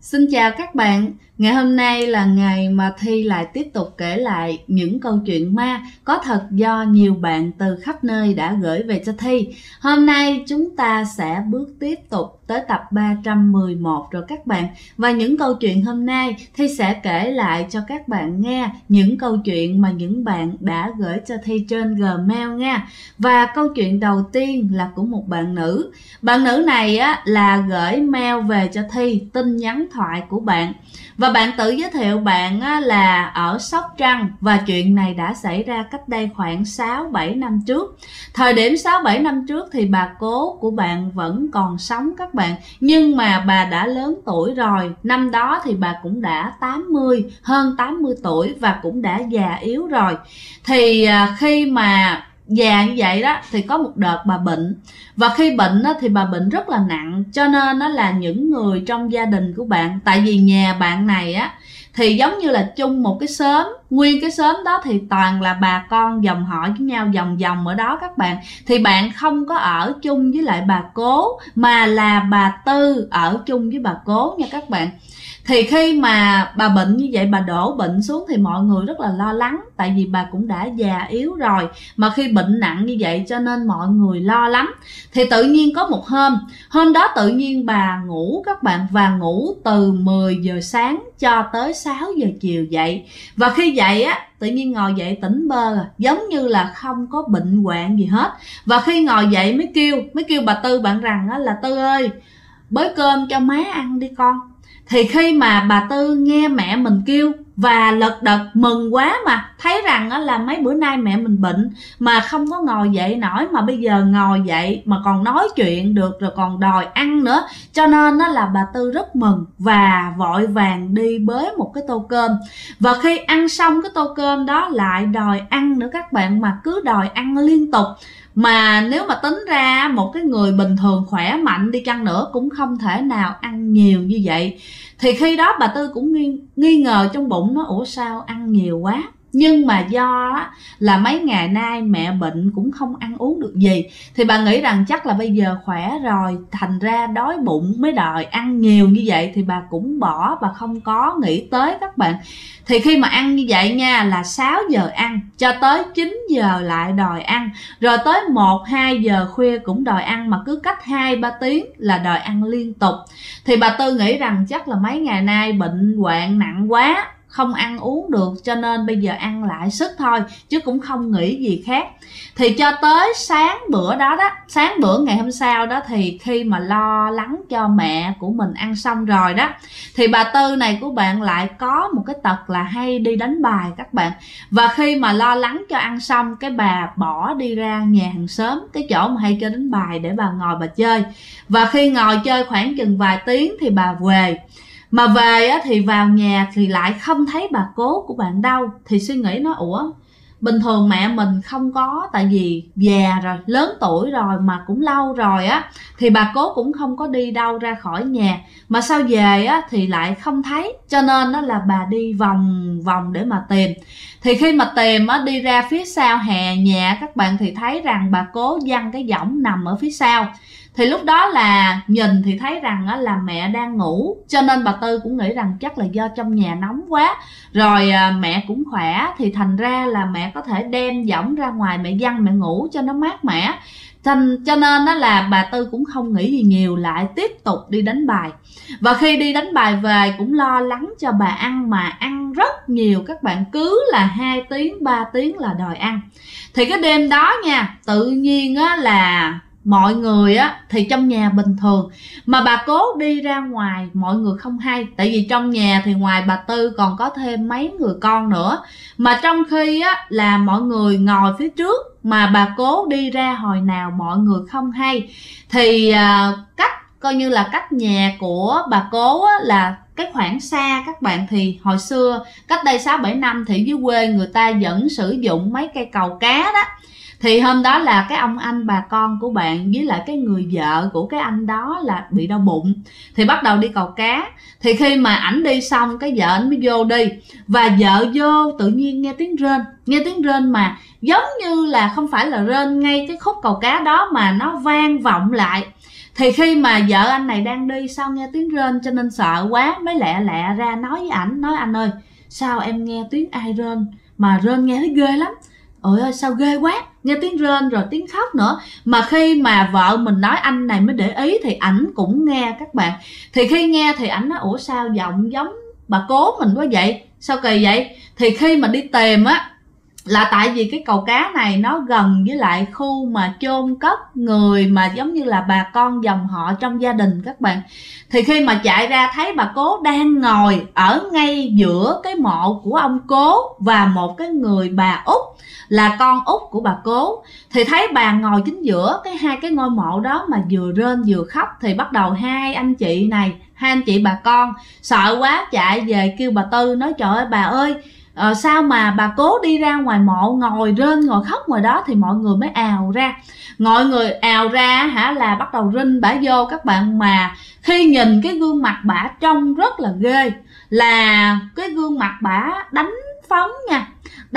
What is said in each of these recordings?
Xin chào các bạn, ngày hôm nay là ngày mà Thi lại tiếp tục kể lại những câu chuyện ma có thật do nhiều bạn từ khắp nơi đã gửi về cho Thi. Hôm nay chúng ta sẽ bước tiếp tục tới tập 311 rồi các bạn. Và những câu chuyện hôm nay Thi sẽ kể lại cho các bạn nghe những câu chuyện mà những bạn đã gửi cho Thi trên Gmail nha. Và câu chuyện đầu tiên là của một bạn nữ. Bạn nữ này là gửi mail về cho Thi, tin nhắn thoại của bạn. Và bạn tự giới thiệu bạn là ở Sóc Trăng và chuyện này đã xảy ra cách đây khoảng 6-7 năm trước. Thời điểm 6-7 năm trước thì bà cố của bạn vẫn còn sống các bạn, nhưng mà bà đã lớn tuổi rồi. Năm đó thì bà cũng đã hơn 80 tuổi và cũng đã già yếu rồi. Thì khi mà già như vậy đó thì có một đợt bà bệnh, và khi bệnh thì bà bệnh rất là nặng, cho nên là những người trong gia đình của bạn, tại vì nhà bạn này thì giống như là chung một cái xóm, nguyên cái xóm đó thì toàn là bà con dòng họ với nhau vòng vòng ở đó các bạn. Thì bạn không có ở chung với lại bà cố, mà là bà Tư ở chung với bà cố nha các bạn. Thì khi mà bà bệnh như vậy, bà đổ bệnh xuống thì mọi người rất là lo lắng, tại vì bà cũng đã già yếu rồi, mà khi bệnh nặng như vậy cho nên mọi người lo lắm. Thì tự nhiên có một hôm đó tự nhiên bà ngủ các bạn, và ngủ từ 10 giờ sáng cho tới 6 giờ chiều dậy. Và khi dậy tự nhiên ngồi dậy tỉnh bơ, giống như là không có bệnh hoạn gì hết. Và khi ngồi dậy mới kêu bà Tư bạn rằng là Tư ơi, bới cơm cho má ăn đi con. Thì khi mà bà Tư nghe mẹ mình kêu và lật đật mừng quá, mà thấy rằng là mấy bữa nay mẹ mình bệnh mà không có ngồi dậy nổi, mà bây giờ ngồi dậy mà còn nói chuyện được rồi còn đòi ăn nữa, cho nên là bà Tư rất mừng và vội vàng đi bới một cái tô cơm. Và khi ăn xong cái tô cơm đó lại đòi ăn nữa các bạn, mà cứ đòi ăn liên tục. Mà nếu mà tính ra một cái người bình thường khỏe mạnh đi chăng nữa cũng không thể nào ăn nhiều như vậy. Thì khi đó bà Tư cũng nghi ngờ trong bụng, nó ủa sao ăn nhiều quá. Nhưng mà do là mấy ngày nay mẹ bệnh cũng không ăn uống được gì, thì bà nghĩ rằng chắc là bây giờ khỏe rồi, thành ra đói bụng mới đòi ăn nhiều như vậy. Thì bà cũng bỏ và không có nghĩ tới các bạn. Thì khi mà ăn như vậy nha, là 6 giờ ăn cho tới 9 giờ lại đòi ăn, rồi tới 1-2 giờ khuya cũng đòi ăn, mà cứ cách 2-3 tiếng là đòi ăn liên tục. Thì bà Tư nghĩ rằng chắc là mấy ngày nay bệnh hoạn nặng quá, không ăn uống được, cho nên bây giờ ăn lại sức thôi, chứ cũng không nghĩ gì khác. Thì cho tới sáng bữa ngày hôm sau đó, thì khi mà lo lắng cho mẹ của mình ăn xong rồi đó, thì bà Tư này của bạn lại có một cái tật là hay đi đánh bài các bạn. Và khi mà lo lắng cho ăn xong, cái bà bỏ đi ra nhà hàng xóm, cái chỗ mà hay chơi đánh bài, để bà ngồi bà chơi. Và khi ngồi chơi khoảng chừng vài tiếng thì bà về. Mà về thì vào nhà thì lại không thấy bà cố của bạn đâu. Thì suy nghĩ nó ủa, bình thường mẹ mình không có, tại vì già rồi, lớn tuổi rồi mà cũng lâu rồi thì bà cố cũng không có đi đâu ra khỏi nhà. Mà sao về thì lại không thấy, cho nên là bà đi vòng vòng để mà tìm. Thì khi mà tìm đi ra phía sau hè nhà các bạn, thì thấy rằng bà cố văng cái võng nằm ở phía sau. Thì lúc đó là nhìn thì thấy rằng là mẹ đang ngủ, cho nên bà Tư cũng nghĩ rằng chắc là do trong nhà nóng quá, rồi mẹ cũng khỏe, thì thành ra là mẹ có thể đem võng ra ngoài mẹ văng mẹ ngủ cho nó mát mẻ. Cho nên là bà Tư cũng không nghĩ gì nhiều, lại tiếp tục đi đánh bài. Và khi đi đánh bài về cũng lo lắng cho bà ăn, mà ăn rất nhiều các bạn, cứ là 2 tiếng 3 tiếng là đòi ăn. Thì cái đêm đó nha, tự nhiên là mọi người thì trong nhà bình thường, mà bà cố đi ra ngoài mọi người không hay, tại vì trong nhà thì ngoài bà Tư còn có thêm mấy người con nữa. Mà trong khi là mọi người ngồi phía trước, mà bà cố đi ra hồi nào mọi người không hay. Thì coi như là cách nhà của bà cố là cái khoảng xa các bạn. Thì hồi xưa cách đây 6-7 năm thì dưới quê người ta vẫn sử dụng mấy cây cầu cá đó. Thì hôm đó là cái ông anh bà con của bạn với lại cái người vợ của cái anh đó là bị đau bụng, thì bắt đầu đi cầu cá. Thì khi mà ảnh đi xong, cái vợ ảnh mới vô đi, và vợ vô tự nhiên nghe tiếng rên mà giống như là không phải là rên ngay cái khúc cầu cá đó, mà nó vang vọng lại. Thì khi mà vợ anh này đang đi, sao nghe tiếng rên cho nên sợ quá, mới lẹ lẹ ra nói với ảnh, nói anh ơi sao em nghe tiếng ai rên, mà rên nghe thấy ghê lắm. Ôi ơi sao ghê quá, nghe tiếng rên rồi tiếng khóc nữa. Mà khi mà vợ mình nói anh này mới để ý thì ảnh cũng nghe các bạn. Thì khi nghe thì ảnh nói ủa sao giọng giống bà cố mình quá vậy, sao kỳ vậy. Thì khi mà đi tìm á, là tại vì cái cầu cá này nó gần với lại khu mà chôn cất người mà giống như là bà con dòng họ trong gia đình các bạn. Thì khi mà chạy ra thấy bà cố đang ngồi ở ngay giữa cái mộ của ông cố và một cái người bà út là con út của bà cố. Thì thấy bà ngồi chính giữa hai cái ngôi mộ đó mà vừa rên vừa khóc. Thì bắt đầu hai anh chị bà con sợ quá chạy về kêu bà Tư, nói trời ơi bà ơi, sao mà bà cố đi ra ngoài mộ ngồi rên ngồi khóc ngoài đó. Thì mọi người mới ào ra, mọi người ào ra là bắt đầu rinh bả vô các bạn. Mà khi nhìn cái gương mặt bả trông rất là ghê, là cái gương mặt bả đánh phấn nha,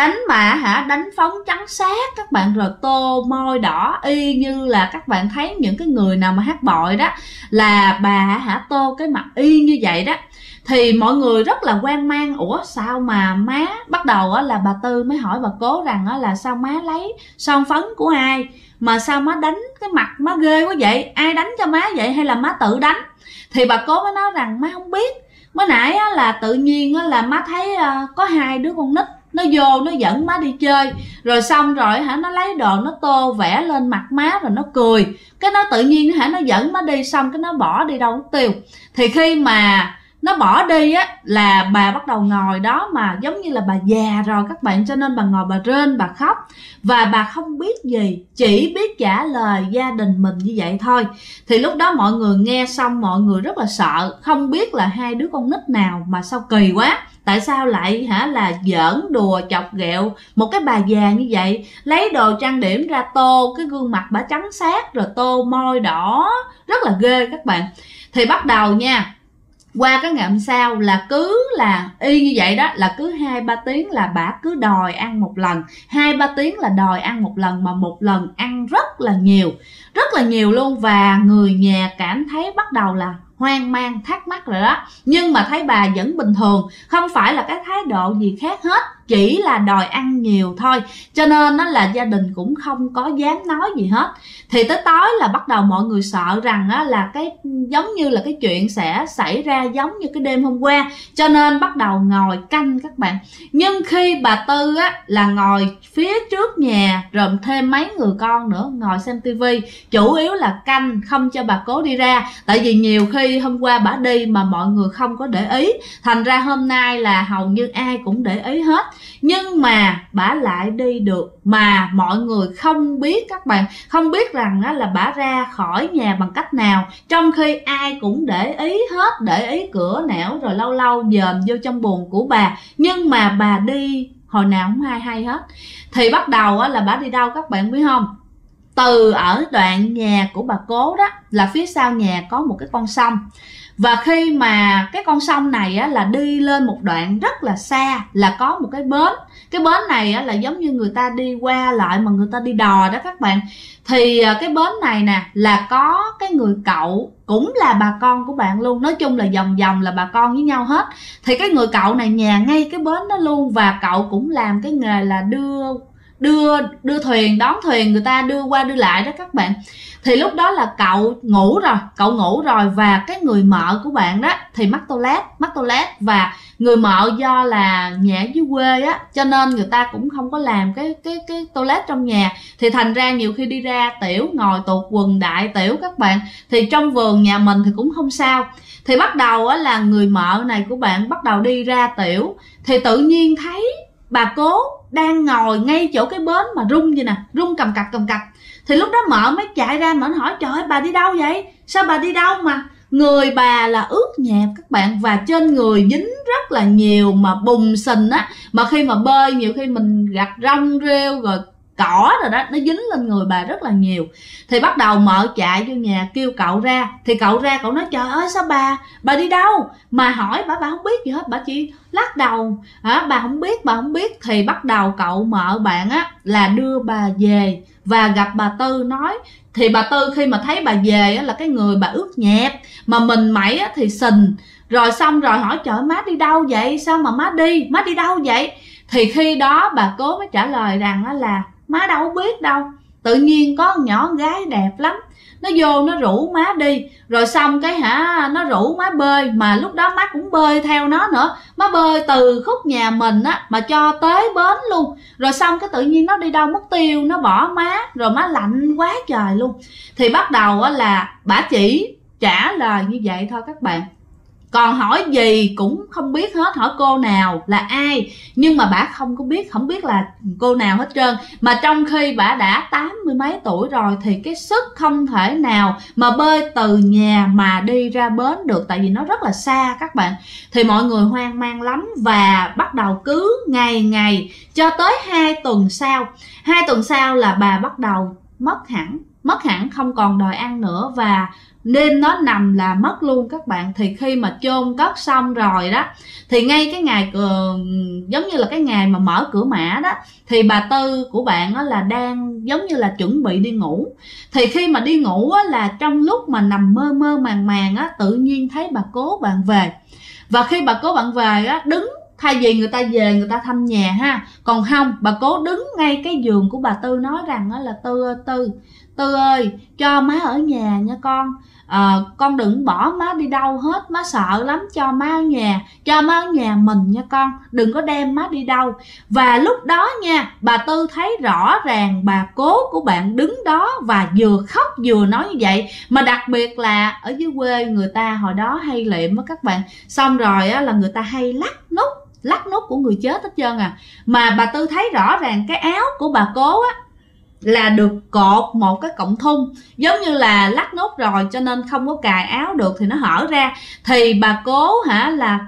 đánh phấn trắng sát các bạn, rồi tô môi đỏ y như là các bạn thấy những cái người nào mà hát bội đó, là bà tô cái mặt y như vậy đó. Thì mọi người rất là hoang mang, ủa sao mà má, bắt đầu là bà Tư mới hỏi bà cố rằng là sao má lấy son phấn của ai mà sao má đánh cái mặt má ghê quá vậy, ai đánh cho má vậy hay là má tự đánh. Thì bà cố mới nói rằng má không biết, mới nãy là tự nhiên là má thấy có hai đứa con nít nó vô nó dẫn má đi chơi, rồi xong rồi nó lấy đồ nó tô vẽ lên mặt má rồi nó cười, cái nó tự nhiên nó dẫn má đi, xong cái nó bỏ đi đâu nó tiêu. Thì khi mà nó bỏ đi á, là bà bắt đầu ngồi đó mà giống như là bà già rồi các bạn, cho nên bà ngồi bà rên bà khóc và bà không biết gì, chỉ biết trả lời gia đình mình như vậy thôi. Thì lúc đó mọi người nghe xong mọi người rất là sợ, không biết là hai đứa con nít nào mà sao kỳ quá, tại sao lại là giỡn đùa chọc ghẹo một cái bà già như vậy, lấy đồ trang điểm ra tô cái gương mặt bà trắng sát rồi tô môi đỏ rất là ghê các bạn. Thì bắt đầu nha, qua cái ngày hôm sau là cứ là y như vậy đó, là cứ 2-3 tiếng là bà cứ đòi ăn một lần, 2-3 tiếng là đòi ăn một lần, mà một lần ăn rất là nhiều luôn. Và người nhà cảm thấy bắt đầu là hoang mang thắc mắc rồi đó, nhưng mà thấy bà vẫn bình thường, không phải là cái thái độ gì khác hết, chỉ là đòi ăn nhiều thôi, cho nên nó là gia đình cũng không có dám nói gì hết. Thì tới tối là bắt đầu mọi người sợ rằng là cái giống như là cái chuyện sẽ xảy ra giống như cái đêm hôm qua, cho nên bắt đầu ngồi canh các bạn. Nhưng khi bà Tư là ngồi phía trước nhà rồi thêm mấy người con nữa ngồi xem tivi, chủ yếu là canh không cho bà cố đi ra, tại vì nhiều khi hôm qua bà đi mà mọi người không có để ý, thành ra hôm nay là hầu như ai cũng để ý hết. Nhưng mà bà lại đi được mà mọi người không biết các bạn, không biết rằng là bà ra khỏi nhà bằng cách nào, trong khi ai cũng để ý hết, để ý cửa nẻo rồi lâu lâu dòm vô trong buồng của bà, nhưng mà bà đi hồi nào không ai hay hết. Thì bắt đầu là bà đi đâu các bạn biết không? Từ ở đoạn nhà của bà cố đó, là phía sau nhà có một cái con sông, và khi mà cái con sông này là đi lên một đoạn rất là xa là có một cái bến. Cái bến này là giống như người ta đi qua lại mà người ta đi đò đó các bạn. Thì cái bến này nè là có cái người cậu cũng là bà con của bạn luôn, nói chung là vòng vòng là bà con với nhau hết. Thì cái người cậu này nhà ngay cái bến đó luôn, và cậu cũng làm cái nghề là đưa thuyền, đón thuyền người ta đưa qua đưa lại đó các bạn. Thì lúc đó là cậu ngủ rồi, và cái người mợ của bạn đó thì mắc toilet, và người mợ do là nhà dưới quê cho nên người ta cũng không có làm cái toilet trong nhà, thì thành ra nhiều khi đi ra tiểu ngồi tuột quần đại tiểu các bạn. Thì trong vườn nhà mình thì cũng không sao. Thì bắt đầu là người mợ này của bạn bắt đầu đi ra tiểu, thì tự nhiên thấy bà cố đang ngồi ngay chỗ cái bến mà rung vậy nè, rung cầm cập. Thì lúc đó mợ mới chạy ra, mợ hỏi trời ơi bà đi đâu vậy, sao bà đi đâu mà người bà là ướt nhẹp các bạn, và trên người dính rất là nhiều mà bùn sình mà khi mà bơi nhiều khi mình gặt rong rêu rồi cỏ rồi đó, nó dính lên người bà rất là nhiều. Thì bắt đầu mợ chạy vô nhà kêu cậu ra. Thì cậu ra, cậu nói trời ơi sao bà đi đâu? Mà hỏi bà không biết gì hết, bà chỉ lắc đầu, bà không biết. Thì bắt đầu cậu mợ bạn á là đưa bà về và gặp bà Tư nói. Thì bà Tư khi mà thấy bà về á, là cái người bà ướt nhẹp mà mình mẩy á, thì sình. Rồi xong rồi hỏi trời má đi đâu vậy? Sao mà má đi đâu vậy? Thì khi đó bà Cố mới trả lời rằng á, là má đâu biết đâu, tự nhiên có con nhỏ con gái đẹp lắm, nó vô nó rủ má đi. Rồi xong cái nó rủ má bơi, mà lúc đó má cũng bơi theo nó nữa. Má bơi từ khúc nhà mình á mà cho tới bến luôn. Rồi xong cái tự nhiên nó đi đâu mất tiêu, nó bỏ má, rồi má lạnh quá trời luôn. Thì bắt đầu á là bả chỉ trả lời như vậy thôi các bạn, còn hỏi gì cũng không biết hết, hỏi cô nào là ai nhưng mà bả không biết là cô nào hết trơn. Mà trong khi bả đã 80 mấy tuổi rồi thì cái sức không thể nào mà bơi từ nhà mà đi ra bến được, tại vì nó rất là xa các bạn. Thì mọi người hoang mang lắm và bắt đầu cứ ngày cho tới 2 tuần sau. 2 tuần sau là bà bắt đầu mất hẳn không còn đòi ăn nữa, và đêm nó nằm là mất luôn các bạn. Thì khi mà chôn cất xong rồi đó, thì ngay cái ngày giống như là cái ngày mà mở cửa mã đó, thì bà Tư của bạn đó là đang giống như là chuẩn bị đi ngủ. Thì khi mà đi ngủ á, là trong lúc mà nằm mơ màng á, tự nhiên thấy bà Cố bạn về. Và khi bà Cố bạn về á, đứng, thay vì người ta về người ta thăm nhà ha, còn không, bà Cố đứng ngay cái giường của bà Tư nói rằng á là Tư ơi, cho má ở nhà nha con đừng bỏ má đi đâu hết, má sợ lắm, cho má ở nhà mình nha con, đừng có đem má đi đâu. Và lúc đó nha, bà Tư thấy rõ ràng bà Cố của bạn đứng đó và vừa khóc vừa nói như vậy. Mà đặc biệt là ở dưới quê người ta hồi đó hay liệm á các bạn, xong rồi á là người ta hay lắc nút của người chết hết trơn à. Mà bà Tư thấy rõ ràng cái áo của bà Cố á là được cột một cái cọng thun, giống như là lắc nút rồi cho nên không có cài áo được thì nó hở ra. Thì bà Cố là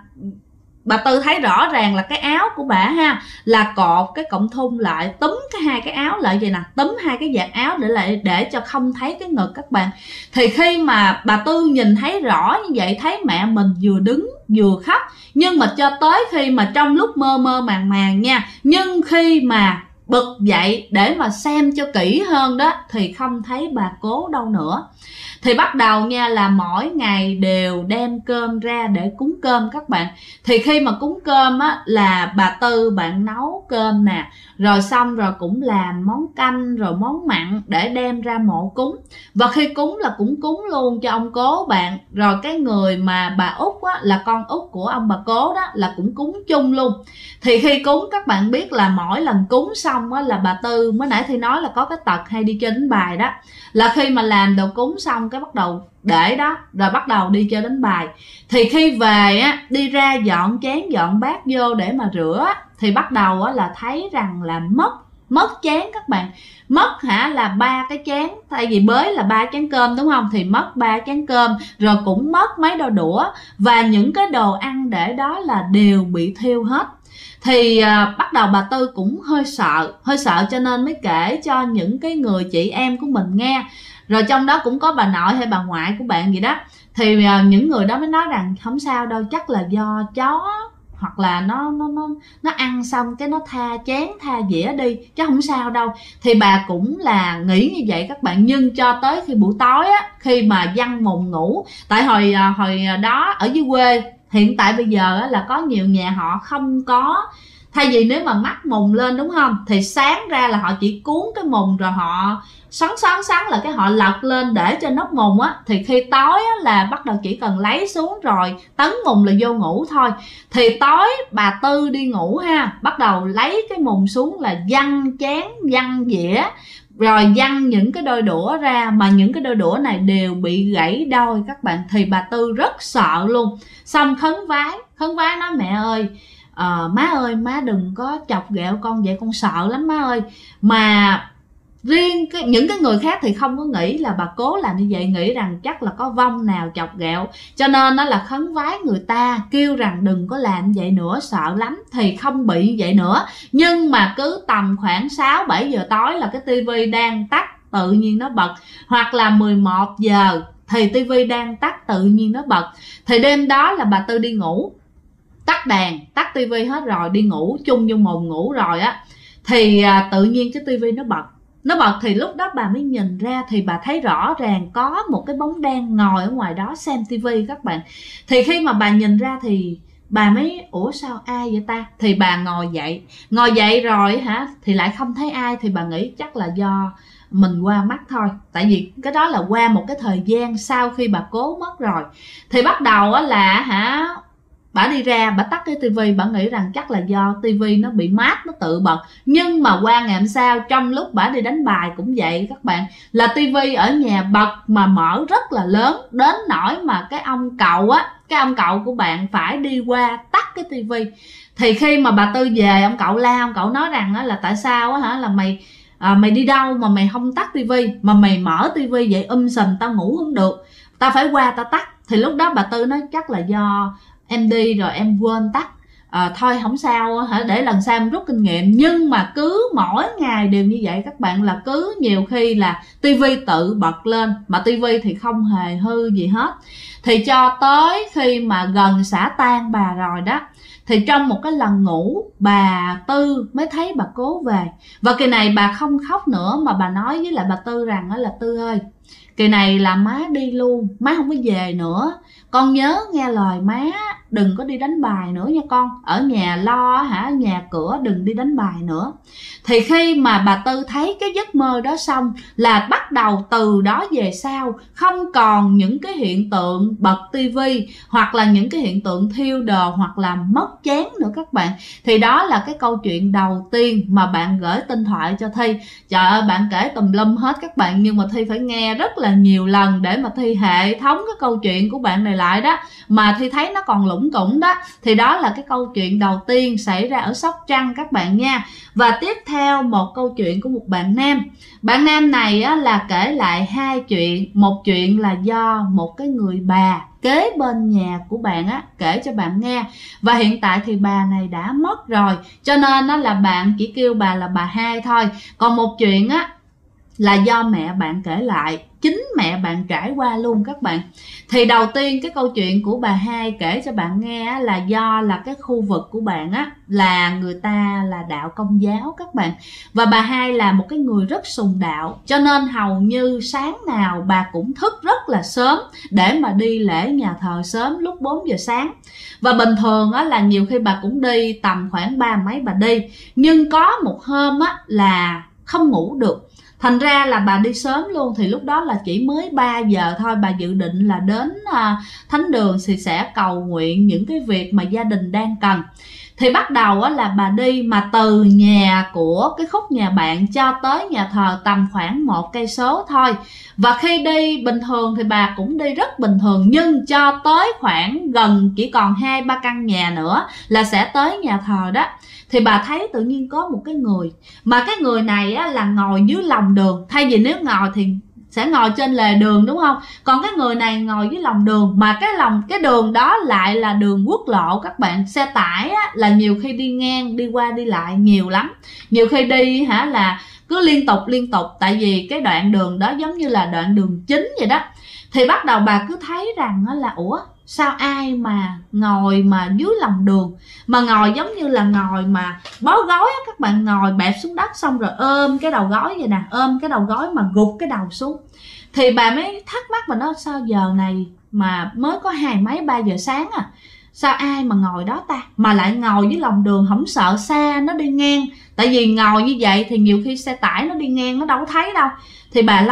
bà Tư thấy rõ ràng là cái áo của bà là cột cái cọng thun lại, túm hai cái áo lại vậy nè, túm hai cái vạt áo để cho không thấy cái ngực các bạn. Thì khi mà bà Tư nhìn thấy rõ như vậy, thấy mẹ mình vừa đứng vừa khóc, nhưng mà cho tới khi mà trong lúc mơ màng nha, nhưng khi mà bật dậy để mà xem cho kỹ hơn đó thì không thấy bà Cố đâu nữa. Thì bắt đầu nha là mỗi ngày đều đem cơm ra để cúng cơm các bạn. Thì khi mà cúng cơm á là bà Tư bạn nấu cơm nè, rồi xong rồi cũng làm món canh rồi món mặn để đem ra mộ cúng. Và khi cúng là cũng cúng luôn cho ông Cố bạn. Rồi cái người mà bà Út á, là con út của ông bà Cố đó, là cũng cúng chung luôn. Thì khi cúng các bạn biết là mỗi lần cúng xong á là bà Tư, mới nãy thì nói là có cái tật hay đi chơi đánh bài đó, là khi mà làm đồ cúng xong cái bắt đầu để đó rồi bắt đầu đi chơi đánh bài. Thì khi về á, đi ra dọn chén dọn bát vô để mà rửa, thì bắt đầu á là thấy rằng là mất chén các bạn. Mất là 3 cái chén, thay vì bới là 3 chén cơm đúng không, thì mất 3 chén cơm, rồi cũng mất mấy đôi đũa, và những cái đồ ăn để đó là đều bị thiêu hết. Thì bắt đầu bà Tư cũng hơi sợ cho nên mới kể cho những cái người chị em của mình nghe. Rồi trong đó cũng có bà nội hay bà ngoại của bạn vậy đó. Thì những người đó mới nói rằng không sao đâu, chắc là do chó hoặc là nó ăn xong cái nó tha chén tha dĩa đi chứ không sao đâu. Thì bà cũng là nghĩ như vậy các bạn. Nhưng cho tới khi buổi tối á, khi mà văng mùng ngủ, tại hồi đó ở dưới quê, hiện tại bây giờ á, là có nhiều nhà họ không có, thay vì nếu mà mắc mùng lên đúng không, thì sáng ra là họ chỉ cuốn cái mùng rồi họ xoắn là cái họ lật lên để cho nóc mùng á. Thì khi tối á, là bắt đầu chỉ cần lấy xuống rồi tấn mùng là vô ngủ thôi. Thì tối bà Tư đi ngủ bắt đầu lấy cái mùng xuống là văng chén văng dĩa, rồi văng những cái đôi đũa ra, mà những cái đôi đũa này đều bị gãy đôi các bạn. Thì bà Tư rất sợ luôn. Xong khấn vái nói mẹ ơi, má ơi má đừng có chọc ghẹo con vậy, con sợ lắm má ơi. Mà Riêng những cái người khác thì không có nghĩ là bà cố làm như vậy, nghĩ rằng chắc là có vong nào chọc ghẹo, cho nên nó là khấn vái người ta, kêu rằng đừng có làm vậy nữa, sợ lắm, thì không bị như vậy nữa. Nhưng mà cứ tầm khoảng 6-7 giờ tối là cái tivi đang tắt tự nhiên nó bật, hoặc là 11 giờ thì tivi đang tắt tự nhiên nó bật. Thì đêm đó là bà Tư đi ngủ, tắt đèn tắt tivi hết rồi, đi ngủ chung vô mồm ngủ rồi á, thì tự nhiên cái tivi nó bật thì lúc đó bà mới nhìn ra, thì bà thấy rõ ràng có một cái bóng đen ngồi ở ngoài đó xem tivi các bạn. Thì khi mà bà nhìn ra thì bà mới ủa sao ai vậy ta, thì bà ngồi dậy rồi hả, thì lại không thấy ai, thì bà nghĩ chắc là do mình qua mắt thôi, tại vì cái đó là qua một cái thời gian sau khi bà cố mất rồi. Thì bắt đầu á là hả, bà đi ra bà tắt cái tivi, bà nghĩ rằng chắc là do tivi nó bị mát nó tự bật. Nhưng mà qua ngày hôm sau, trong lúc bà đi đánh bài cũng vậy các bạn, là tivi ở nhà bật mà mở rất là lớn, đến nỗi mà cái ông cậu của bạn phải đi qua tắt cái tivi. Thì khi mà bà Tư về, ông cậu la, ông cậu nói rằng là tại sao hả, là mày đi đâu mà mày không tắt tivi, mà mày mở tivi vậy sùm, tao ngủ không được, tao phải qua tao tắt. Thì lúc đó bà Tư nói chắc là do em đi rồi em quên tắt, thôi không sao hả, để lần sau em rút kinh nghiệm. Nhưng mà cứ mỗi ngày đều như vậy các bạn, là cứ nhiều khi là tivi tự bật lên mà tivi thì không hề hư gì hết. Thì cho tới khi mà gần xả tang bà rồi đó, thì trong một cái lần ngủ, bà Tư mới thấy bà cố về. Và kỳ này bà không khóc nữa, mà bà nói với lại bà Tư rằng là Tư ơi, kỳ này là má đi luôn, má không có về nữa, con nhớ nghe lời má, đừng có đi đánh bài nữa nha con, ở nhà lo hả, nhà cửa đừng đi đánh bài nữa. Thì khi mà bà Tư thấy cái giấc mơ đó xong, là bắt đầu từ đó về sau không còn những cái hiện tượng bật tivi, hoặc là những cái hiện tượng thiêu đồ, hoặc là mất chén nữa các bạn. Thì đó là cái câu chuyện đầu tiên mà bạn gửi tin thoại cho Thi. Trời ơi, bạn kể tùm lum hết các bạn, nhưng mà Thi phải nghe rất là nhiều lần để mà Thi hệ thống cái câu chuyện của bạn này lại đó, mà Thi thấy nó còn lủng củng đó. Thì đó là cái câu chuyện đầu tiên xảy ra ở Sóc Trăng các bạn nha. Và tiếp theo một câu chuyện của một bạn nam. Bạn nam này á, là kể lại hai chuyện. Một chuyện là do một cái người bà kế bên nhà của bạn á kể cho bạn nghe, và hiện tại thì bà này đã mất rồi, cho nên á, là bạn chỉ kêu bà là bà Hai thôi. Còn một chuyện á là do mẹ bạn kể lại, chính mẹ bạn trải qua luôn các bạn. Thì đầu tiên cái câu chuyện của bà Hai kể cho bạn nghe là do là cái khu vực của bạn á là người ta là đạo Công giáo các bạn, và bà Hai là một cái người rất sùng đạo, cho nên hầu như sáng nào bà cũng thức rất là sớm để mà đi lễ nhà thờ sớm lúc 4 giờ sáng. Và bình thường á là nhiều khi bà cũng đi tầm khoảng 3 mấy bà đi, nhưng có một hôm á là không ngủ được, thành ra là bà đi sớm luôn. Thì lúc đó là chỉ mới 3 giờ thôi, bà dự định là đến thánh đường thì sẽ cầu nguyện những cái việc mà gia đình đang cần. Thì bắt đầu là bà đi, mà từ nhà của cái khúc nhà bạn cho tới nhà thờ tầm khoảng 1 cây số thôi. Và khi đi bình thường thì bà cũng đi rất bình thường, nhưng cho tới khoảng gần chỉ còn 2-3 căn nhà nữa là sẽ tới nhà thờ đó, thì bà thấy tự nhiên có một cái người, mà cái người này á, là ngồi dưới lòng đường. Thay vì nếu ngồi thì sẽ ngồi trên lề đường đúng không, còn cái người này ngồi dưới lòng đường, mà cái đường đó lại là đường quốc lộ các bạn. Xe tải á, là nhiều khi đi ngang đi qua đi lại nhiều lắm, nhiều khi đi hả là cứ liên tục, tại vì cái đoạn đường đó giống như là đoạn đường chính vậy đó. Thì bắt đầu bà cứ thấy rằng là ủa sao ai mà ngồi mà dưới lòng đường, mà ngồi giống như là ngồi mà bó gói á các bạn, ngồi bẹp xuống đất xong rồi ôm cái đầu gói vậy nè, ôm cái đầu gói mà gục cái đầu xuống. Thì bà mới thắc mắc và nói sao giờ này mà mới có 2 mấy 3 giờ sáng à, sao ai mà ngồi đó ta, mà lại ngồi dưới lòng đường, không sợ xe nó đi ngang. Tại vì ngồi như vậy thì nhiều khi xe tải nó đi ngang nó đâu có thấy đâu. Thì bà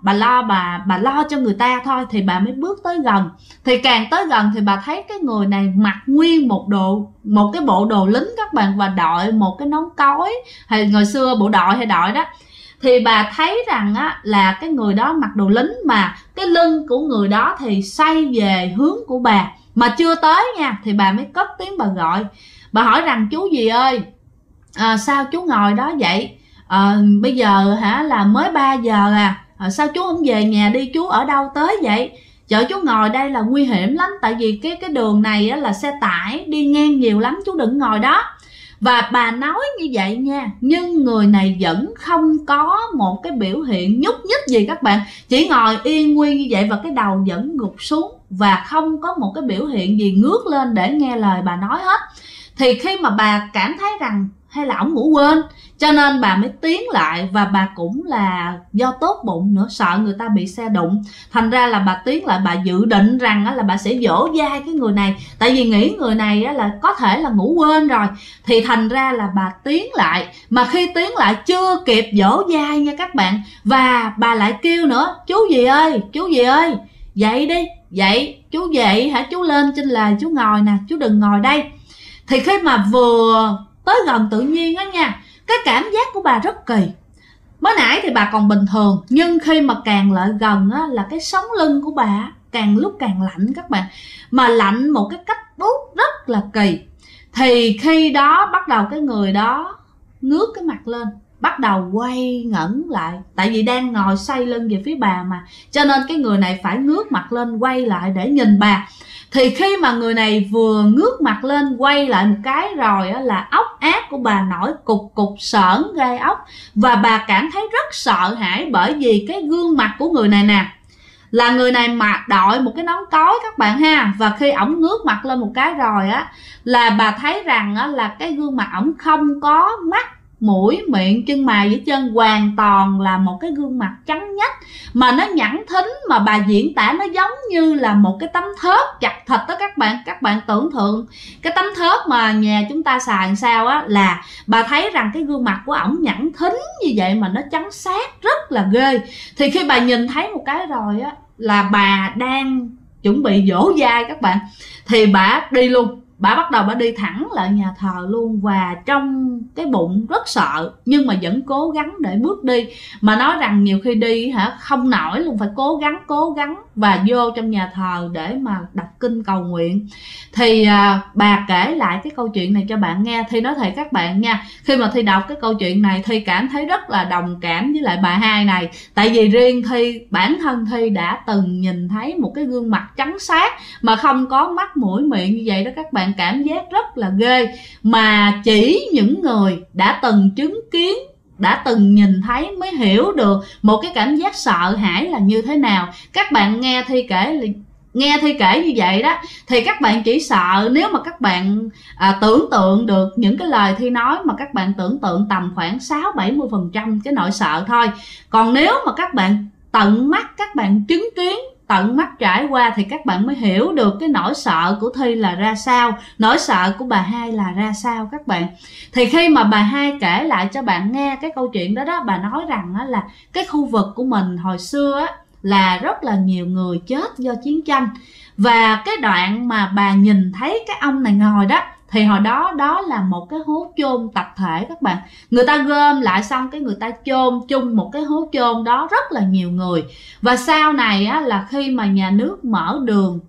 lo cho người ta thôi. Thì bà mới bước tới gần. Thì càng tới gần thì bà thấy cái người này mặc nguyên một cái bộ đồ lính các bạn, và đội một cái nón cối, hay ngày xưa bộ đội hay đội đó. Thì bà thấy rằng á, là cái người đó mặc đồ lính, mà cái lưng của người đó thì xoay về hướng của bà, mà chưa tới nha. Thì bà mới cất tiếng bà gọi, bà hỏi rằng chú gì ơi, sao chú ngồi đó vậy, bây giờ là mới 3 giờ sao chú không về nhà đi, chú ở đâu tới vậy? Chợ chú ngồi đây là nguy hiểm lắm, tại vì cái đường này là xe tải đi ngang nhiều lắm, chú đừng ngồi đó. Và bà nói như vậy nha, nhưng người này vẫn không có một cái biểu hiện nhúc nhích gì các bạn, chỉ ngồi yên nguyên như vậy và cái đầu vẫn gục xuống và không có một cái biểu hiện gì ngước lên để nghe lời bà nói hết. Thì khi mà bà cảm thấy rằng hay là ổng ngủ quên, cho nên bà mới tiến lại, và bà cũng là do tốt bụng nữa, sợ người ta bị xe đụng, thành ra là bà tiến lại, bà dự định rằng là bà sẽ dỗ dai cái người này, tại vì nghĩ người này là có thể là ngủ quên rồi, thì thành ra là bà tiến lại. Mà khi tiến lại chưa kịp dỗ dai nha các bạn, và bà lại kêu nữa: chú gì ơi, chú gì ơi, dậy đi, dậy, chú dậy hả, chú lên trên lề chú ngồi nè, chú đừng ngồi đây. Thì khi mà vừa tới gần tự nhiên á nha, cái cảm giác của bà rất kỳ. Mới nãy thì bà còn bình thường, nhưng khi mà càng lại gần á, là cái sống lưng của bà càng lúc càng lạnh các bạn, mà lạnh một cái cách buốt rất là kỳ. Thì khi đó bắt đầu cái người đó ngước cái mặt lên, bắt đầu quay ngẩng lại, tại vì đang ngồi xoay lưng về phía bà mà, cho nên cái người này phải ngước mặt lên quay lại để nhìn bà. Thì khi mà người này vừa ngước mặt lên quay lại một cái rồi á, là ốc ác của bà nổi cục cục sởn gai ốc, và bà cảm thấy rất sợ hãi, bởi vì cái gương mặt của người này nè, là người này mà đội một cái nón cối các bạn ha, và khi ổng ngước mặt lên một cái rồi á, là bà thấy rằng á, là cái gương mặt ổng không có mắt, mũi, miệng, chân mày với chân, hoàn toàn là một cái gương mặt trắng nhách mà nó nhẵn thính, mà bà diễn tả nó giống như là một cái tấm thớt chặt thịt đó các bạn tưởng tượng cái tấm thớt mà nhà chúng ta xài làm sao á, là bà thấy rằng cái gương mặt của ổng nhẵn thính như vậy mà nó trắng xác rất là ghê. Thì khi bà nhìn thấy một cái rồi á, là bà đang chuẩn bị dỗ dai các bạn, thì bà đi luôn, bà bắt đầu bà đi thẳng lại nhà thờ luôn, và trong cái bụng rất sợ nhưng mà vẫn cố gắng để bước đi, mà nói rằng nhiều khi đi không nổi luôn, phải cố gắng và vô trong nhà thờ để mà đọc kinh cầu nguyện. Thì bà kể lại cái câu chuyện này cho bạn nghe. Thì nói thiệt các bạn nha, khi mà Thi đọc cái câu chuyện này Thi cảm thấy rất là đồng cảm với lại bà hai này, tại vì riêng Thi, bản thân Thi đã từng nhìn thấy một cái gương mặt trắng xác mà không có mắt mũi miệng như vậy đó các bạn, cảm giác rất là ghê, mà chỉ những người đã từng chứng kiến, đã từng nhìn thấy mới hiểu được một cái cảm giác sợ hãi là như thế nào. Các bạn nghe Thi kể như vậy đó, thì các bạn chỉ sợ nếu mà các bạn tưởng tượng được những cái lời Thi nói, mà các bạn tưởng tượng tầm khoảng 60-70% cái nỗi sợ thôi. Còn nếu mà các bạn tận mắt, các bạn chứng kiến, tận mắt trải qua, thì các bạn mới hiểu được cái nỗi sợ của Thi là ra sao, nỗi sợ của bà hai là ra sao các bạn. Thì khi mà bà hai kể lại cho bạn nghe cái câu chuyện đó đó, bà nói rằng là cái khu vực của mình hồi xưa á, là rất là nhiều người chết do chiến tranh. Và cái đoạn mà bà nhìn thấy cái ông này ngồi đó, thì hồi đó đó là một cái hố chôn tập thể các bạn. Người ta gom lại xong cái người ta chôn chung một cái hố chôn đó rất là nhiều người. Và sau này á, là khi mà nhà nước mở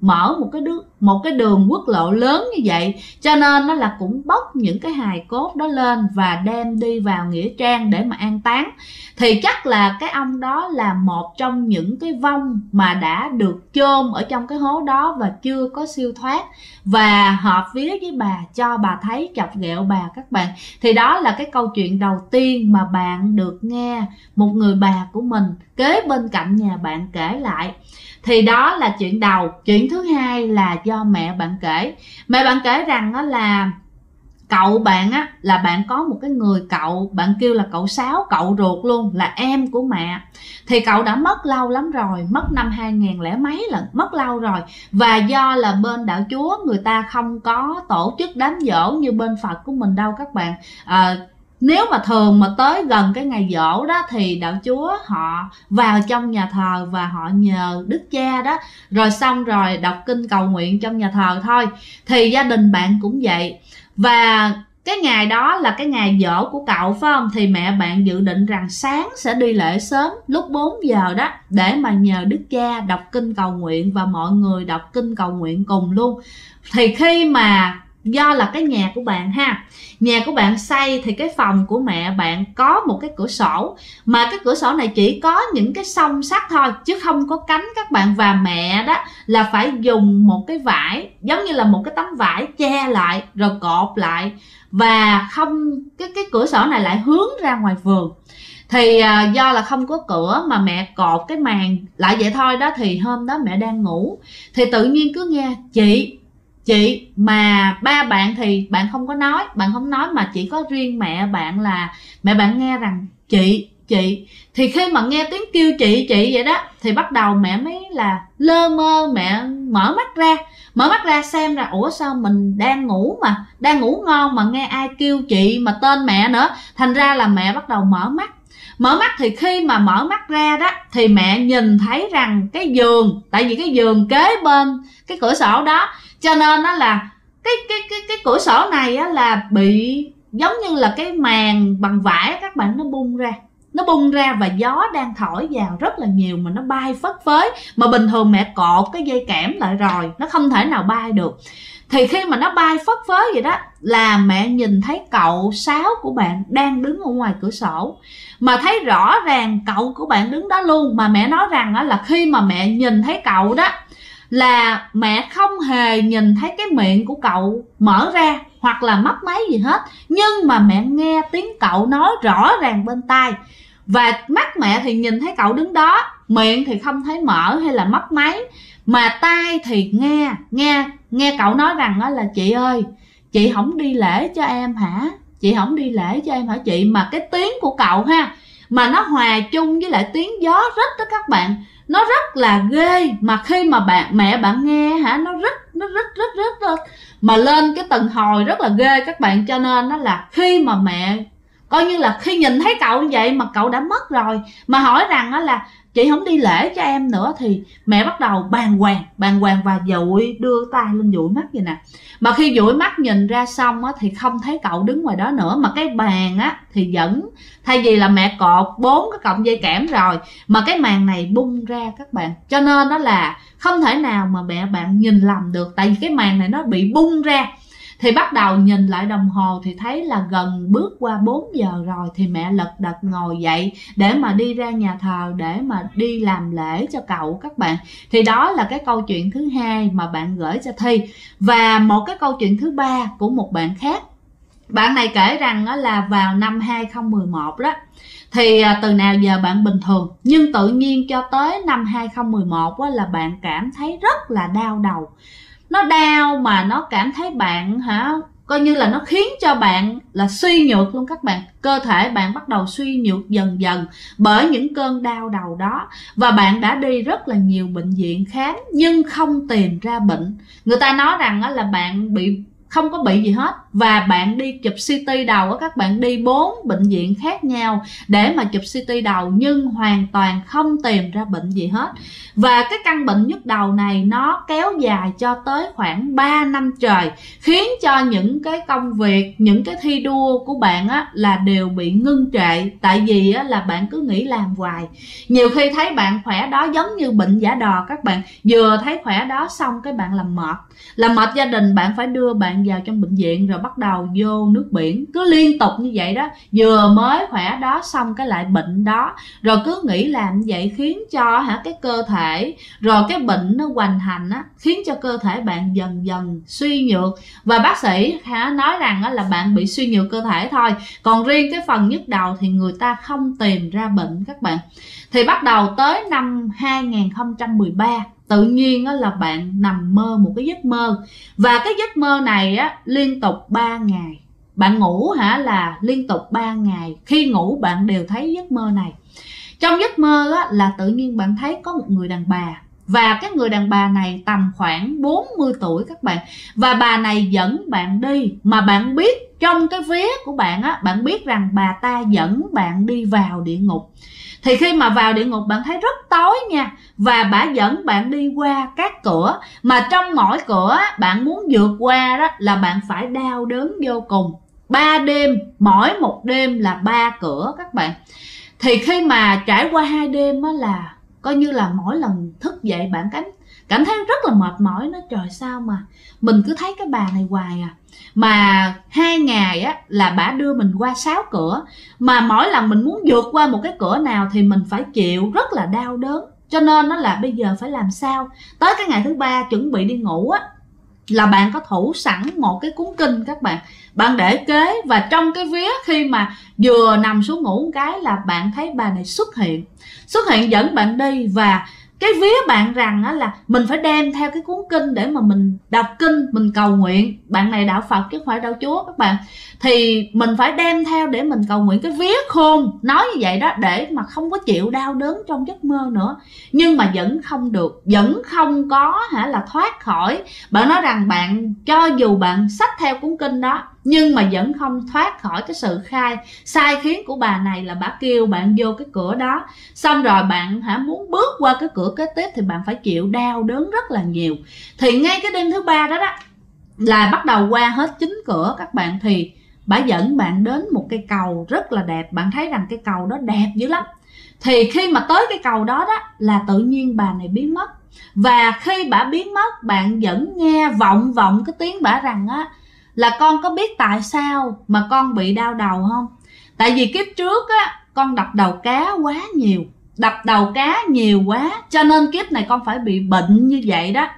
một cái đường quốc lộ lớn như vậy, cho nên nó là cũng bóc những cái hài cốt đó lên và đem đi vào nghĩa trang để mà an táng. Thì chắc là cái ông đó là một trong những cái vong mà đã được chôn ở trong cái hố đó và chưa có siêu thoát, và hợp vía với bà, cho bà thấy, chọc ghẹo bà các bạn. Thì đó là cái câu chuyện đầu tiên mà bạn được nghe một người bà của mình kế bên cạnh nhà bạn kể lại. Thì đó là chuyện đầu. Chuyện thứ hai là do mẹ bạn kể. Mẹ bạn kể rằng đó là cậu bạn á, là bạn có một cái người cậu, bạn kêu là cậu Sáu, cậu ruột luôn, là em của mẹ. Thì cậu đã mất lâu lắm rồi, mất năm 2000 lẻ mấy lần, mất lâu rồi. Và do là bên đạo Chúa người ta không có tổ chức đám giỗ như bên Phật của mình đâu các bạn. Nếu mà thường mà tới gần cái ngày giỗ đó thì đạo Chúa họ vào trong nhà thờ và họ nhờ Đức Cha đó, rồi xong rồi đọc kinh cầu nguyện trong nhà thờ thôi. Thì gia đình bạn cũng vậy. Và cái ngày đó là cái ngày giỗ của cậu phải không? Thì mẹ bạn dự định rằng sáng sẽ đi lễ sớm lúc 4 giờ đó, để mà nhờ Đức Cha đọc kinh cầu nguyện và mọi người đọc kinh cầu nguyện cùng luôn. Thì khi mà do là cái nhà của bạn ha, nhà của bạn xây thì cái phòng của mẹ bạn có một cái cửa sổ, mà cái cửa sổ này chỉ có những cái song sắt thôi chứ không có cánh các bạn. Và mẹ đó là phải dùng một cái vải giống như là một cái tấm vải che lại rồi cột lại, và không cái cửa sổ này lại hướng ra ngoài vườn. Thì do là không có cửa mà mẹ cột cái màn lại vậy thôi đó, thì hôm đó mẹ đang ngủ thì tự nhiên cứ nghe chị, mà ba bạn thì bạn không có nói, bạn không nói, mà chỉ có riêng mẹ bạn là mẹ bạn nghe rằng chị. Thì khi mà nghe tiếng kêu chị vậy đó thì bắt đầu mẹ mới là lơ mơ, mẹ mở mắt ra xem ra ủa sao mình đang ngủ ngon mà nghe ai kêu chị mà tên mẹ nữa. Thành ra là mẹ bắt đầu mở mắt thì khi mà mở mắt ra đó thì mẹ nhìn thấy rằng cái giường, tại vì cái giường kế bên cái cửa sổ đó, cho nên nó là cái cửa sổ này á là bị giống như là cái màn bằng vải các bạn, nó bung ra và gió đang thổi vào rất là nhiều mà nó bay phất phới, mà bình thường mẹ cột cái dây kẽm lại rồi nó không thể nào bay được. Thì khi mà nó bay phất phới vậy đó là mẹ nhìn thấy cậu Sáu của bạn đang đứng ở ngoài cửa sổ, mà thấy rõ ràng cậu của bạn đứng đó luôn. Mà mẹ nói rằng đó là khi mà mẹ nhìn thấy cậu đó là mẹ không hề nhìn thấy cái miệng của cậu mở ra hoặc là mấp máy gì hết, nhưng mà mẹ nghe tiếng cậu nói rõ ràng bên tai, và mắt mẹ thì nhìn thấy cậu đứng đó, miệng thì không thấy mở hay là mấp máy, mà tai thì nghe cậu nói rằng đó là chị ơi, chị không đi lễ cho em hả, chị không đi lễ cho em hả chị. Mà cái tiếng của cậu ha, mà nó hòa chung với lại tiếng gió rít đó các bạn, nó rất là ghê. Mà khi mà mẹ bạn nghe hả, nó rít lên, mà lên cái từng hồi rất là ghê các bạn. Cho nên nó là khi mà mẹ coi như là khi nhìn thấy cậu như vậy mà cậu đã mất rồi, mà hỏi rằng đó là chị không đi lễ cho em nữa, thì mẹ bắt đầu bàng hoàng và đưa tay lên dụi mắt vậy nè. Mà khi dụi mắt nhìn ra xong á thì không thấy cậu đứng ngoài đó nữa, mà cái bàn á thì vẫn, thay vì là mẹ cột 4 cái cọng dây kẽm rồi, mà cái màn này bung ra các bạn. Cho nên đó là không thể nào mà mẹ bạn nhìn lầm được, tại vì cái màn này nó bị bung ra. Thì bắt đầu nhìn lại đồng hồ thì thấy là gần bước qua 4 giờ rồi, thì mẹ lật đật ngồi dậy để mà đi ra nhà thờ để mà đi làm lễ cho cậu các bạn. Thì đó là cái câu chuyện thứ hai mà bạn gửi cho Thi. Và một cái câu chuyện thứ ba của một bạn khác, bạn này kể rằng đó là vào năm 2011 đó, thì từ nào giờ bạn bình thường, nhưng tự nhiên cho tới năm 2011 đó là bạn cảm thấy rất là đau đầu. Nó đau mà nó cảm thấy bạn coi như là nó khiến cho bạn là suy nhược luôn các bạn. Cơ thể bạn bắt đầu suy nhược dần dần bởi những cơn đau đầu đó. Và bạn đã đi rất là nhiều bệnh viện khám nhưng không tìm ra bệnh. Người ta nói rằng là bạn không có bị gì hết, và bạn đi chụp CT đầu, các bạn đi 4 bệnh viện khác nhau để mà chụp CT đầu nhưng hoàn toàn không tìm ra bệnh gì hết. Và cái căn bệnh nhức đầu này nó kéo dài cho tới khoảng 3 năm trời, khiến cho những cái công việc, những cái thi đua của bạn á là đều bị ngưng trệ. Tại vì á là bạn cứ nghĩ làm hoài. Nhiều khi thấy bạn khỏe đó giống như bệnh giả đò các bạn, vừa thấy khỏe đó xong cái bạn làm mệt gia đình, bạn phải đưa bạn vào trong bệnh viện rồi bắt đầu vô nước biển, cứ liên tục như vậy đó. Vừa mới khỏe đó xong cái lại bệnh đó, rồi cứ nghĩ làm như vậy khiến cho cái cơ thể, rồi cái bệnh nó hoành hành á, khiến cho cơ thể bạn dần dần suy nhược. Và bác sĩ nói rằng là bạn bị suy nhược cơ thể thôi, còn riêng cái phần nhức đầu thì người ta không tìm ra bệnh các bạn. Thì bắt đầu tới năm 2013 tự nhiên là bạn nằm mơ một cái giấc mơ, và cái giấc mơ này liên tục 3 ngày. Bạn ngủ là liên tục 3 ngày, khi ngủ bạn đều thấy giấc mơ này. Trong giấc mơ là tự nhiên bạn thấy có một người đàn bà, và cái người đàn bà này tầm khoảng 40 tuổi các bạn. Và bà này dẫn bạn đi, mà bạn biết trong cái vía của bạn bạn biết rằng bà ta dẫn bạn đi vào địa ngục. Thì khi mà vào địa ngục bạn thấy rất tối nha, và bà dẫn bạn đi qua các cửa, mà trong mỗi cửa bạn muốn vượt qua đó là bạn phải đau đớn vô cùng. 3 đêm, mỗi một đêm là 3 cửa các bạn. Thì khi mà trải qua 2 đêm là coi như là mỗi lần thức dậy bạn cảm thấy rất là mệt mỏi. Nói trời, sao mà mình cứ thấy cái bà này hoài à, mà 2 ngày á là bà đưa mình qua 6 cửa, mà mỗi lần mình muốn vượt qua một cái cửa nào thì mình phải chịu rất là đau đớn. Cho nên nó là bây giờ phải làm sao. Tới cái ngày thứ 3 chuẩn bị đi ngủ á, là bạn có thủ sẵn một cái cuốn kinh các bạn, bạn để kế, và trong cái vía khi mà vừa nằm xuống ngủ một cái là bạn thấy bà này xuất hiện dẫn bạn đi. Và cái vía bạn rằng á là mình phải đem theo cái cuốn kinh để mà mình đọc kinh, mình cầu nguyện. Bạn này đạo Phật chứ không phải đạo Chúa các bạn, thì mình phải đem theo để mình cầu nguyện. Cái vía khôn nói như vậy đó, để mà không có chịu đau đớn trong giấc mơ nữa. Nhưng mà vẫn không được, vẫn không có là thoát khỏi. Bạn nói rằng bạn cho dù bạn xách theo cuốn kinh đó, nhưng mà vẫn không thoát khỏi cái sự sai khiến của bà này, là bà kêu bạn vô cái cửa đó, xong rồi bạn muốn bước qua cái cửa kế tiếp thì bạn phải chịu đau đớn rất là nhiều. Thì ngay cái đêm thứ 3 đó là bắt đầu qua hết 9 cửa các bạn, thì bà dẫn bạn đến một cây cầu rất là đẹp. Bạn thấy rằng cái cầu đó đẹp dữ lắm. Thì khi mà tới cái cầu đó là tự nhiên bà này biến mất. Và khi bà biến mất, bạn vẫn nghe vọng cái tiếng bà rằng á là con có biết tại sao mà con bị đau đầu không? Tại vì kiếp trước á con đập đầu cá quá nhiều, cho nên kiếp này con phải bị bệnh như vậy đó.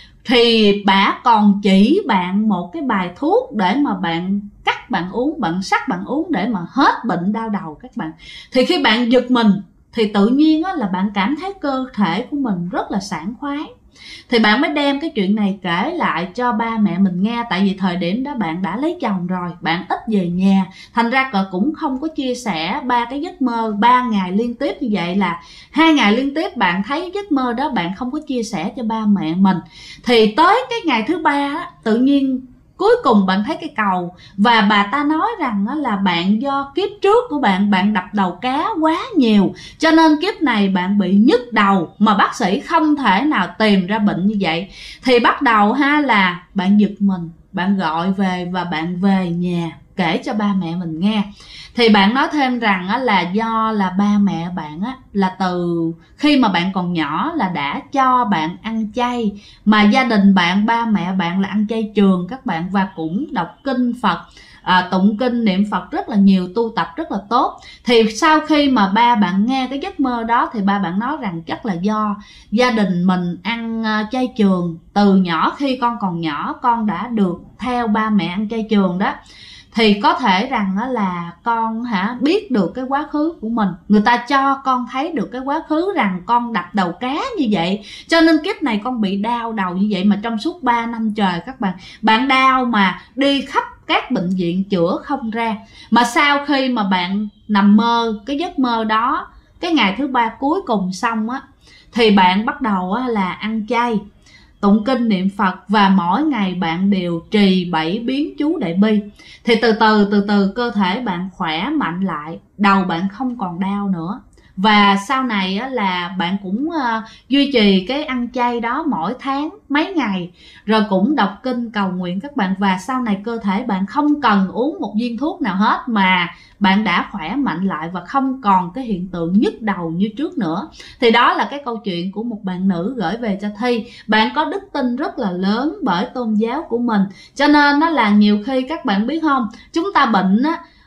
Thì bà còn chỉ bạn một cái bài thuốc để mà bạn cắt bạn uống, bạn sắc bạn uống để mà hết bệnh đau đầu các bạn. Thì khi bạn giật mình thì tự nhiên á, là bạn cảm thấy cơ thể của mình rất là sảng khoái. Thì bạn mới đem cái chuyện này kể lại cho ba mẹ mình nghe. Tại vì thời điểm đó bạn đã lấy chồng rồi, bạn ít về nhà, thành ra cũng không có chia sẻ ba cái giấc mơ 3 ngày liên tiếp như vậy. Là 2 ngày liên tiếp bạn thấy giấc mơ đó, bạn không có chia sẻ cho ba mẹ mình. Thì tới cái ngày thứ 3 tự nhiên cuối cùng bạn thấy cái cầu, và bà ta nói rằng là bạn do kiếp trước của bạn đập đầu cá quá nhiều, cho nên kiếp này bạn bị nhức đầu, mà bác sĩ không thể nào tìm ra bệnh như vậy. Thì bắt đầu là bạn giật mình, bạn gọi về và bạn về nhà kể cho ba mẹ mình nghe. Thì bạn nói thêm rằng là do là ba mẹ bạn là từ khi mà bạn còn nhỏ là đã cho bạn ăn chay, mà gia đình bạn, ba mẹ bạn là ăn chay trường các bạn, và cũng đọc kinh Phật, tụng kinh niệm Phật rất là nhiều, tu tập rất là tốt. Thì sau khi mà ba bạn nghe cái giấc mơ đó thì ba bạn nói rằng chắc là do gia đình mình ăn chay trường từ nhỏ, khi con còn nhỏ con đã được theo ba mẹ ăn chay trường đó. Thì có thể rằng là con biết được cái quá khứ của mình, người ta cho con thấy được cái quá khứ rằng con đập đầu cá như vậy, cho nên kiếp này con bị đau đầu như vậy. Mà trong suốt 3 năm trời các bạn đau mà đi khắp các bệnh viện chữa không ra. Mà sau khi mà bạn nằm mơ cái giấc mơ đó, cái ngày thứ 3 cuối cùng xong thì bạn bắt đầu là ăn chay, tụng kinh niệm Phật, và mỗi ngày bạn đều trì 7 biến chú Đại Bi. Thì từ từ cơ thể bạn khỏe mạnh lại, đầu bạn không còn đau nữa. Và sau này là bạn cũng duy trì cái ăn chay đó mỗi tháng mấy ngày, rồi cũng đọc kinh cầu nguyện các bạn. Và sau này cơ thể bạn không cần uống một viên thuốc nào hết, mà bạn đã khỏe mạnh lại và không còn cái hiện tượng nhức đầu như trước nữa. Thì đó là cái câu chuyện của một bạn nữ gửi về cho Thi. Bạn có đức tin rất là lớn bởi tôn giáo của mình, cho nên nó là nhiều khi các bạn biết không, chúng ta bệnh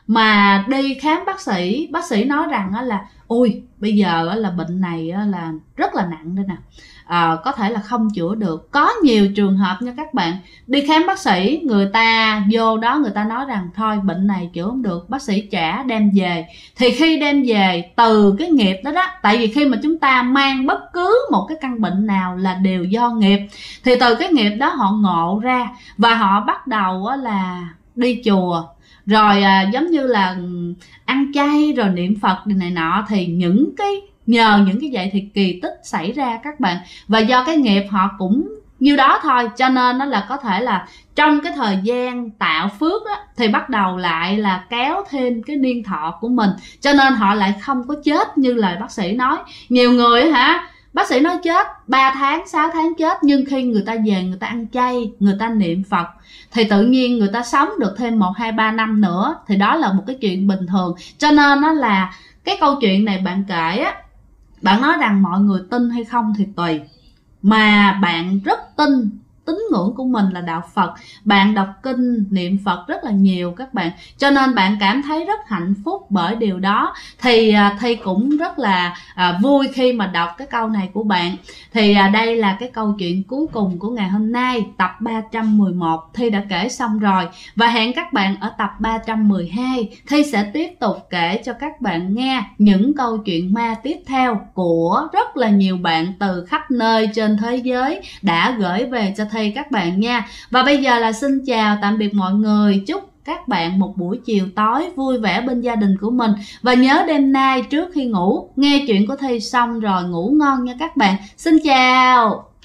mà đi khám bác sĩ nói rằng là ôi bây giờ là bệnh này là rất là nặng đây nè, có thể là không chữa được. Có nhiều trường hợp nha các bạn, đi khám bác sĩ, người ta vô đó người ta nói rằng thôi bệnh này chữa không được, bác sĩ trả đem về. Thì khi đem về từ cái nghiệp đó tại vì khi mà chúng ta mang bất cứ một cái căn bệnh nào là đều do nghiệp, thì từ cái nghiệp đó họ ngộ ra và họ bắt đầu là đi chùa, rồi giống như là ăn chay rồi niệm Phật này nọ. Thì nhờ những cái vậy thì kỳ tích xảy ra các bạn. Và do cái nghiệp họ cũng như đó thôi, cho nên nó là có thể là trong cái thời gian tạo phước thì bắt đầu lại là kéo thêm cái niên thọ của mình, cho nên họ lại không có chết như lời bác sĩ nói. Nhiều người bác sĩ nói chết 3 tháng 6 tháng chết, nhưng khi người ta về người ta ăn chay, người ta niệm Phật thì tự nhiên người ta sống được thêm 1, 2, 3 năm nữa. Thì đó là một cái chuyện bình thường. Cho nên nó là cái câu chuyện này bạn kể bạn nói rằng mọi người tin hay không thì tùy, mà bạn rất tin tín ngưỡng của mình là đạo Phật, bạn đọc kinh niệm Phật rất là nhiều các bạn, cho nên bạn cảm thấy rất hạnh phúc bởi điều đó, thì Thi cũng rất là vui khi mà đọc cái câu này của bạn. Thì đây là cái câu chuyện cuối cùng của ngày hôm nay, tập 311 Thi đã kể xong rồi, và hẹn các bạn ở tập 312. Thi sẽ tiếp tục kể cho các bạn nghe những câu chuyện ma tiếp theo của rất là nhiều bạn từ khắp nơi trên thế giới đã gửi về cho Thi các bạn nha. Và bây giờ là xin chào tạm biệt mọi người, chúc các bạn một buổi chiều tối vui vẻ bên gia đình của mình, và nhớ đêm nay trước khi ngủ nghe chuyện của Thi xong rồi ngủ ngon nha các bạn. Xin chào.